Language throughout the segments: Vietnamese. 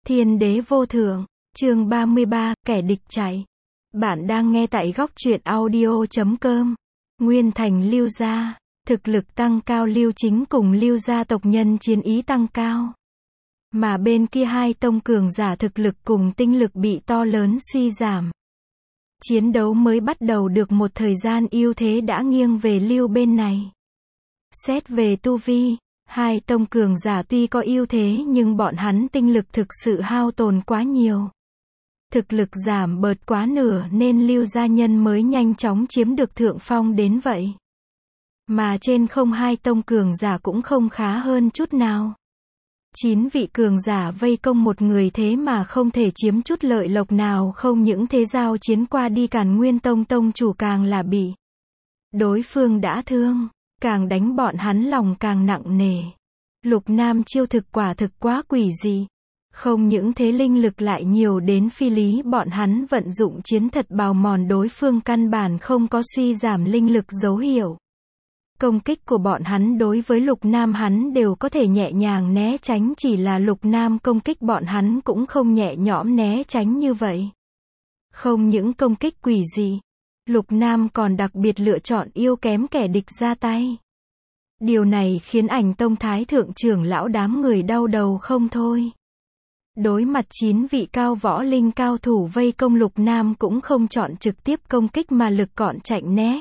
Thiên đế vô thượng, chương 33, kẻ địch chạy. Bạn đang nghe tại góc truyện audio.com. Nguyên thành Lưu gia, thực lực tăng cao, Lưu Chính cùng Lưu gia tộc nhân chiến ý tăng cao. Mà bên kia hai tông cường giả thực lực cùng tinh lực bị to lớn suy giảm. Chiến đấu mới bắt đầu được một thời gian, ưu thế đã nghiêng về Lưu bên này. Xét về tu vi, hai tông cường giả tuy có ưu thế nhưng bọn hắn tinh lực thực sự hao tổn quá nhiều. Thực lực giảm bớt quá nửa nên Lưu gia nhân mới nhanh chóng chiếm được thượng phong đến vậy. Mà trên không, hai tông cường giả cũng không khá hơn chút nào. 9 vị cường giả vây công một người thế mà không thể chiếm chút lợi lộc nào, không những thế giao chiến qua đi Càn Nguyên tông tông chủ càng là bị đối phương đã thương, càng đánh bọn hắn lòng càng nặng nề. Lục Nam chiêu thực quả thực quá quỷ dị. Không những thế linh lực lại nhiều đến phi lý, bọn hắn vận dụng chiến thật bào mòn đối phương, căn bản không có suy giảm linh lực dấu hiệu. Công kích của bọn hắn đối với Lục Nam hắn đều có thể nhẹ nhàng né tránh, chỉ là Lục Nam công kích bọn hắn cũng không nhẹ nhõm né tránh như vậy. Không những công kích quỷ dị, Lục Nam còn đặc biệt lựa chọn yếu kém kẻ địch ra tay. Điều này khiến Ảnh Tông Thái thượng trưởng lão đám người đau đầu không thôi. Đối mặt 9 vị cao võ linh cao thủ vây công, Lục Nam cũng không chọn trực tiếp công kích mà lực cọn chạnh né.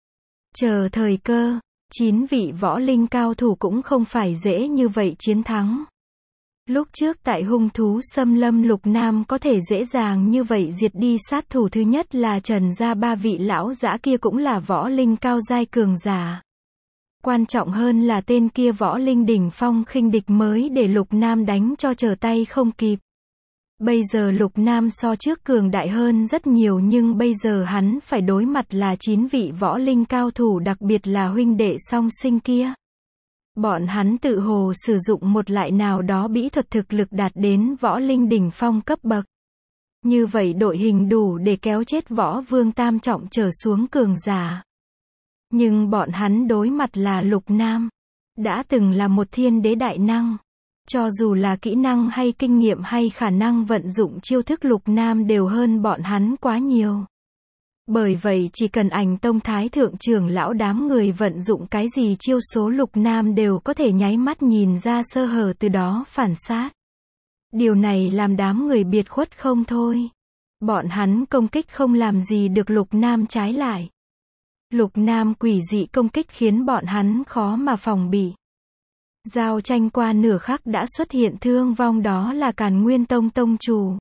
Chờ thời cơ, 9 vị võ linh cao thủ cũng không phải dễ như vậy chiến thắng. Lúc trước tại hung thú xâm lâm, Lục Nam có thể dễ dàng như vậy diệt đi sát thủ thứ nhất là Trần gia, 3 vị lão dã kia cũng là võ linh cao giai cường giả. Quan trọng hơn là tên kia võ linh đỉnh phong khinh địch mới để Lục Nam đánh cho trở tay không kịp. Bây giờ Lục Nam so trước cường đại hơn rất nhiều, nhưng bây giờ hắn phải đối mặt là 9 vị võ linh cao thủ, đặc biệt là huynh đệ song sinh kia. Bọn hắn tự hồ sử dụng một loại nào đó bí thuật, thực lực đạt đến võ linh đỉnh phong cấp bậc. Như vậy đội hình đủ để kéo chết võ vương tam trọng trở xuống cường giả. Nhưng bọn hắn đối mặt là Lục Nam, đã từng là một thiên đế đại năng. Cho dù là kỹ năng hay kinh nghiệm hay khả năng vận dụng chiêu thức, Lục Nam đều hơn bọn hắn quá nhiều. Bởi vậy chỉ cần Ảnh Tông Thái thượng trưởng lão đám người vận dụng cái gì chiêu số, Lục Nam đều có thể nháy mắt nhìn ra sơ hở, từ đó phản sát. Điều này làm đám người biệt khuất không thôi. Bọn hắn công kích không làm gì được Lục Nam, trái lại Lục Nam quỷ dị công kích khiến bọn hắn khó mà phòng bị. Giao tranh qua nửa khắc đã xuất hiện thương vong, đó là Càn Nguyên tông tông chủ.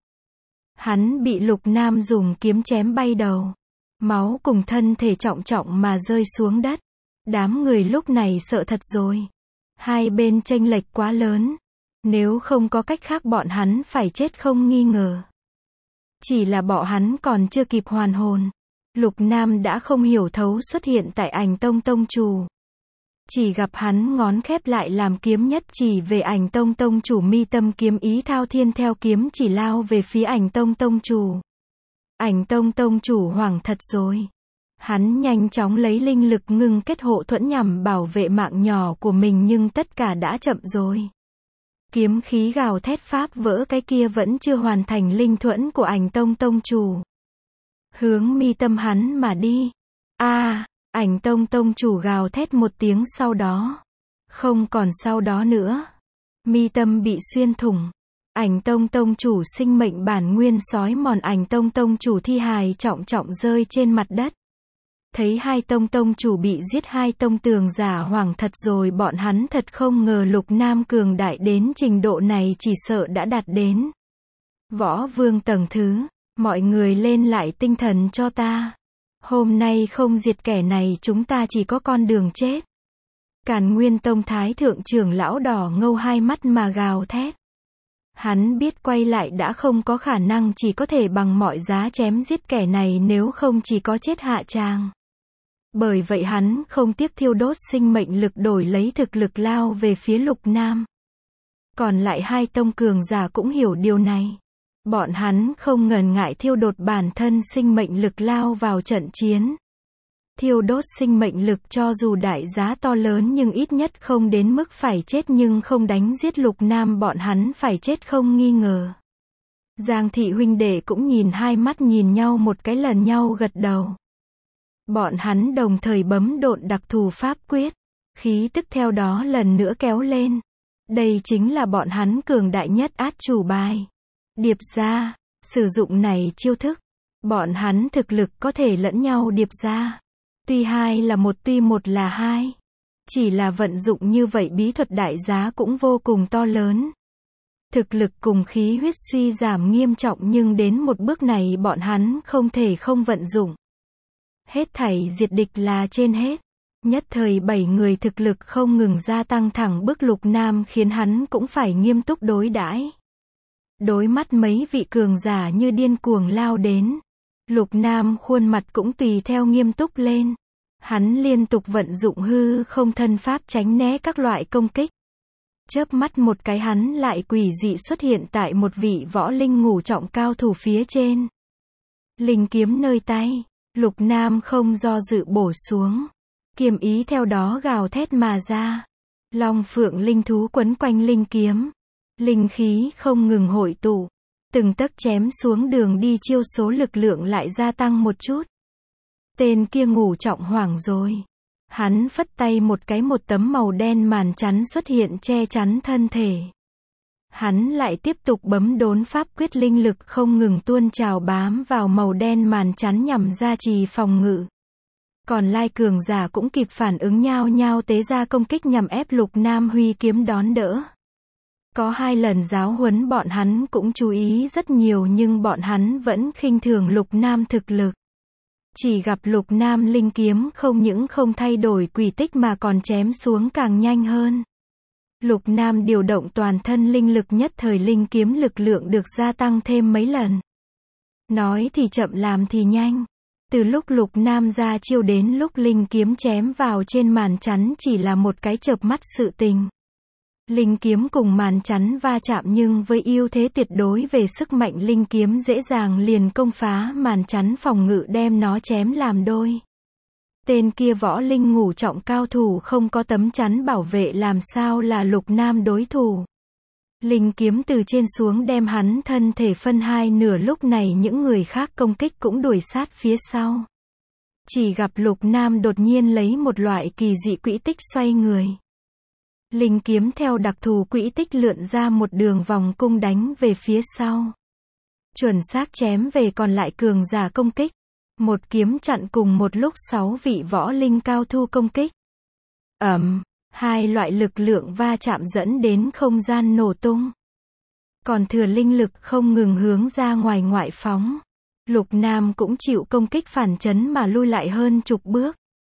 Hắn bị Lục Nam dùng kiếm chém bay đầu. Máu cùng thân thể trọng trọng mà rơi xuống đất. Đám người lúc này sợ thật rồi. Hai bên chênh lệch quá lớn. Nếu không có cách khác bọn hắn phải chết không nghi ngờ. Chỉ là bọn hắn còn chưa kịp hoàn hồn, Lục Nam đã không hiểu thấu xuất hiện tại Ảnh Tông tông chủ. Chỉ gặp hắn ngón khép lại làm kiếm nhất chỉ về Ảnh Tông tông chủ, mi tâm kiếm ý thao thiên, theo kiếm chỉ lao về phía Ảnh Tông tông chủ. Ảnh Tông tông chủ hoảng thật rồi. Hắn nhanh chóng lấy linh lực ngưng kết hộ thuẫn nhằm bảo vệ mạng nhỏ của mình, nhưng tất cả đã chậm rồi. Kiếm khí gào thét pháp vỡ cái kia vẫn chưa hoàn thành linh thuẫn của Ảnh Tông tông chủ. Hướng mi tâm hắn mà đi. Ảnh Tông tông chủ gào thét một tiếng, sau đó không còn sau đó nữa. Mi tâm bị xuyên thủng. Ảnh Tông tông chủ sinh mệnh bản nguyên sói mòn, Ảnh Tông tông chủ thi hài trọng trọng rơi trên mặt đất. Thấy hai tông tông chủ bị giết, hai tông tường giả hoảng thật rồi, bọn hắn thật không ngờ Lục Nam cường đại đến trình độ này, chỉ sợ đã đạt đến võ vương tầng thứ. Mọi người lên lại tinh thần cho ta. Hôm nay không diệt kẻ này chúng ta chỉ có con đường chết. Càn Nguyên tông Thái thượng trưởng lão đỏ ngầu hai mắt mà gào thét. Hắn biết quay lại đã không có khả năng, chỉ có thể bằng mọi giá chém giết kẻ này, nếu không chỉ có chết hạ tràng. Bởi vậy hắn không tiếc thiêu đốt sinh mệnh lực đổi lấy thực lực lao về phía Lục Nam. Còn lại hai tông cường giả cũng hiểu điều này. Bọn hắn không ngần ngại thiêu đốt bản thân sinh mệnh lực lao vào trận chiến. Thiêu đốt sinh mệnh lực cho dù đại giá to lớn nhưng ít nhất không đến mức phải chết, nhưng không đánh giết Lục Nam bọn hắn phải chết không nghi ngờ. Giang thị huynh đệ cũng nhìn hai mắt nhìn nhau một cái lần nhau gật đầu. Bọn hắn đồng thời bấm độn đặc thù pháp quyết. Khí tức theo đó lần nữa kéo lên. Đây chính là bọn hắn cường đại nhất át chủ bài. Điệp ra, sử dụng này chiêu thức. Bọn hắn thực lực có thể lẫn nhau điệp ra. Tuy hai là một tuy một là hai. Chỉ là vận dụng như vậy bí thuật đại giá cũng vô cùng to lớn. Thực lực cùng khí huyết suy giảm nghiêm trọng nhưng đến một bước này bọn hắn không thể không vận dụng. Hết thảy diệt địch là trên hết. Nhất thời 7 người thực lực không ngừng gia tăng thẳng bức Lục Nam khiến hắn cũng phải nghiêm túc đối đãi. Đối mắt mấy vị cường giả như điên cuồng lao đến. Lục Nam khuôn mặt cũng tùy theo nghiêm túc lên. Hắn liên tục vận dụng hư không thân pháp tránh né các loại công kích. Chớp mắt một cái hắn lại quỷ dị xuất hiện tại một vị võ linh ngũ trọng cao thủ phía trên. Linh kiếm nơi tay, Lục Nam không do dự bổ xuống. Kiếm ý theo đó gào thét mà ra. Long phượng linh thú quấn quanh linh kiếm. Linh khí không ngừng hội tụ. Từng tấc chém xuống đường đi chiêu số lực lượng lại gia tăng một chút. Tên kia ngũ trọng hoảng rồi. Hắn phất tay một cái một tấm màu đen màn chắn xuất hiện che chắn thân thể. Hắn lại tiếp tục bấm đốn pháp quyết linh lực không ngừng tuôn trào bám vào màu đen màn chắn nhằm gia trì phòng ngự. Còn lai cường giả cũng kịp phản ứng nhao nhao tế ra công kích nhằm ép Lục Nam huy kiếm đón đỡ. Có 2 lần giáo huấn bọn hắn cũng chú ý rất nhiều nhưng bọn hắn vẫn khinh thường Lục Nam thực lực. Chỉ gặp Lục Nam linh kiếm không những không thay đổi quỷ tích mà còn chém xuống càng nhanh hơn. Lục Nam điều động toàn thân linh lực nhất thời linh kiếm lực lượng được gia tăng thêm mấy lần. Nói thì chậm làm thì nhanh. Từ lúc Lục Nam ra chiêu đến lúc linh kiếm chém vào trên màn chắn chỉ là một cái chợp mắt sự tình. Linh kiếm cùng màn chắn va chạm nhưng với ưu thế tuyệt đối về sức mạnh linh kiếm dễ dàng liền công phá màn chắn phòng ngự đem nó chém làm đôi. Tên kia võ linh ngũ trọng cao thủ không có tấm chắn bảo vệ làm sao là Lục Nam đối thủ. Linh kiếm từ trên xuống đem hắn thân thể phân hai nửa lúc này những người khác công kích cũng đuổi sát phía sau. Chỉ gặp Lục Nam đột nhiên lấy một loại kỳ dị quỹ tích xoay người. Linh kiếm theo đặc thù quỹ tích lượn ra một đường vòng cung đánh về phía sau. Chuẩn xác chém về còn lại cường giả công kích. Một kiếm chặn cùng một lúc 6 vị võ linh cao thu công kích. Hai loại lực lượng va chạm dẫn đến không gian nổ tung. Còn thừa linh lực không ngừng hướng ra ngoài ngoại phóng. Lục Nam cũng chịu công kích phản chấn mà lui lại hơn chục bước.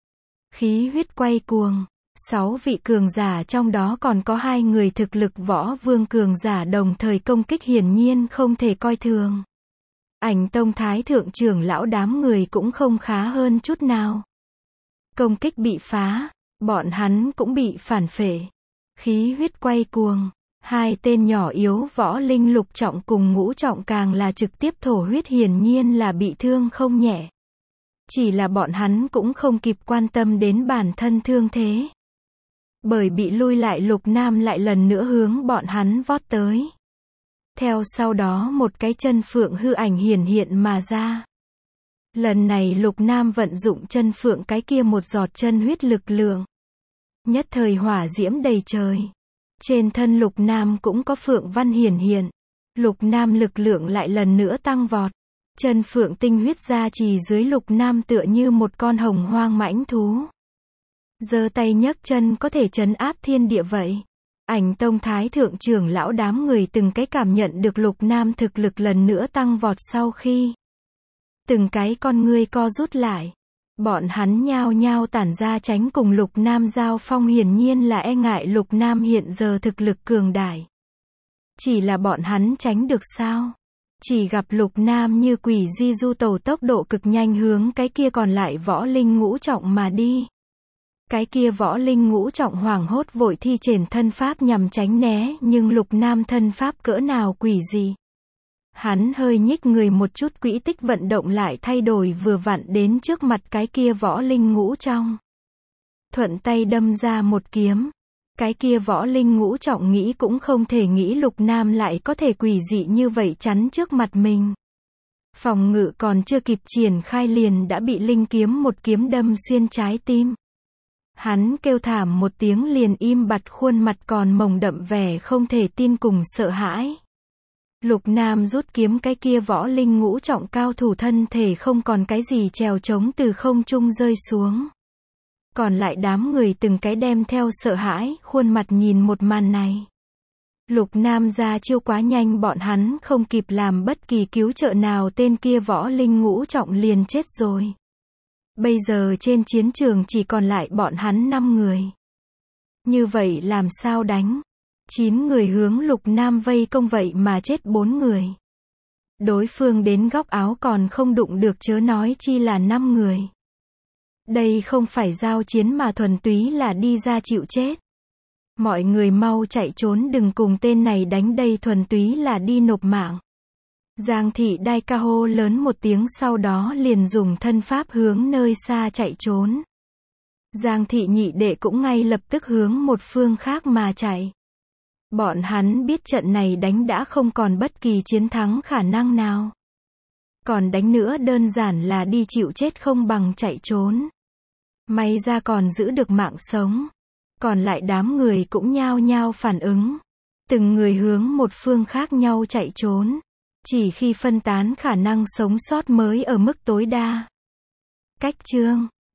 Khí huyết quay cuồng. 6 vị cường giả trong đó còn có 2 người thực lực võ vương cường giả đồng thời công kích hiển nhiên không thể coi thường. Ảnh Tông Thái Thượng trưởng lão đám người cũng không khá hơn chút nào. Công kích bị phá, bọn hắn cũng bị phản phệ. Khí huyết quay cuồng, 2 tên nhỏ yếu võ linh lục trọng cùng ngũ trọng càng là trực tiếp thổ huyết hiển nhiên là bị thương không nhẹ. Chỉ là bọn hắn cũng không kịp quan tâm đến bản thân thương thế. Bởi bị lui lại Lục Nam lại lần nữa hướng bọn hắn vót tới. Theo sau đó một cái chân phượng hư ảnh hiển hiện mà ra. Lần này Lục Nam vận dụng chân phượng cái kia một giọt chân huyết lực lượng. Nhất thời hỏa diễm đầy trời. Trên thân Lục Nam cũng có phượng văn hiển hiện. Lục Nam lực lượng lại lần nữa tăng vọt. Chân phượng tinh huyết gia trì dưới Lục Nam tựa như một con hồng hoang mãnh thú. Giơ tay nhấc chân có thể trấn áp thiên địa vậy. Ảnh Tông Thái Thượng trưởng lão đám người từng cái cảm nhận được Lục Nam thực lực lần nữa tăng vọt sau khi. Từng cái con ngươi co rút lại. Bọn hắn nhao nhao tản ra tránh cùng Lục Nam giao phong hiển nhiên là e ngại Lục Nam hiện giờ thực lực cường đại. Chỉ là bọn hắn tránh được sao? Chỉ gặp Lục Nam như quỷ di du tẩu tốc độ cực nhanh hướng cái kia còn lại võ linh ngũ trọng mà đi. Cái kia võ linh ngũ trọng hoảng hốt vội thi triển thân pháp nhằm tránh né nhưng Lục Nam thân pháp cỡ nào quỷ gì. Hắn hơi nhích người một chút quỹ tích vận động lại thay đổi vừa vặn đến trước mặt cái kia võ linh ngũ trong. Thuận tay đâm ra một kiếm. Cái kia Võ Linh ngũ trọng nghĩ cũng không thể nghĩ Lục Nam lại có thể quỷ dị như vậy chắn trước mặt mình. Phòng ngự còn chưa kịp triển khai liền đã bị linh kiếm một kiếm đâm xuyên trái tim. Hắn kêu thảm một tiếng liền im bặt, khuôn mặt còn mồng đậm vẻ không thể tin cùng sợ hãi. Lục Nam rút kiếm, cái kia Võ Linh ngũ trọng cao thủ thân thể không còn cái gì trèo trống từ không trung rơi xuống. Còn lại đám người từng cái đem theo sợ hãi, khuôn mặt nhìn một màn này. Lục Nam ra chiêu quá nhanh, bọn hắn không kịp làm bất kỳ cứu trợ nào, tên kia Võ Linh ngũ trọng liền chết rồi. Bây giờ trên chiến trường chỉ còn lại bọn hắn 5 người. Như vậy làm sao đánh? 9 người hướng Lục Nam vây công vậy mà chết 4 người. Đối phương đến góc áo còn không đụng được, chớ nói chi là 5 người. Đây không phải giao chiến mà thuần túy là đi ra chịu chết. Mọi người mau chạy trốn, đừng cùng tên này đánh, đây thuần túy là đi nộp mạng. Giang Thị Đai ca hô lớn một tiếng, sau đó liền dùng thân pháp hướng nơi xa chạy trốn. Giang Thị nhị đệ cũng ngay lập tức hướng một phương khác mà chạy. Bọn hắn biết trận này đánh đã không còn bất kỳ chiến thắng khả năng nào. Còn đánh nữa đơn giản là đi chịu chết không bằng chạy trốn. May ra còn giữ được mạng sống. Còn lại đám người cũng nhao nhao phản ứng. Từng người hướng một phương khác nhau chạy trốn. Chỉ khi phân tán khả năng sống sót mới ở mức tối đa. Cách chương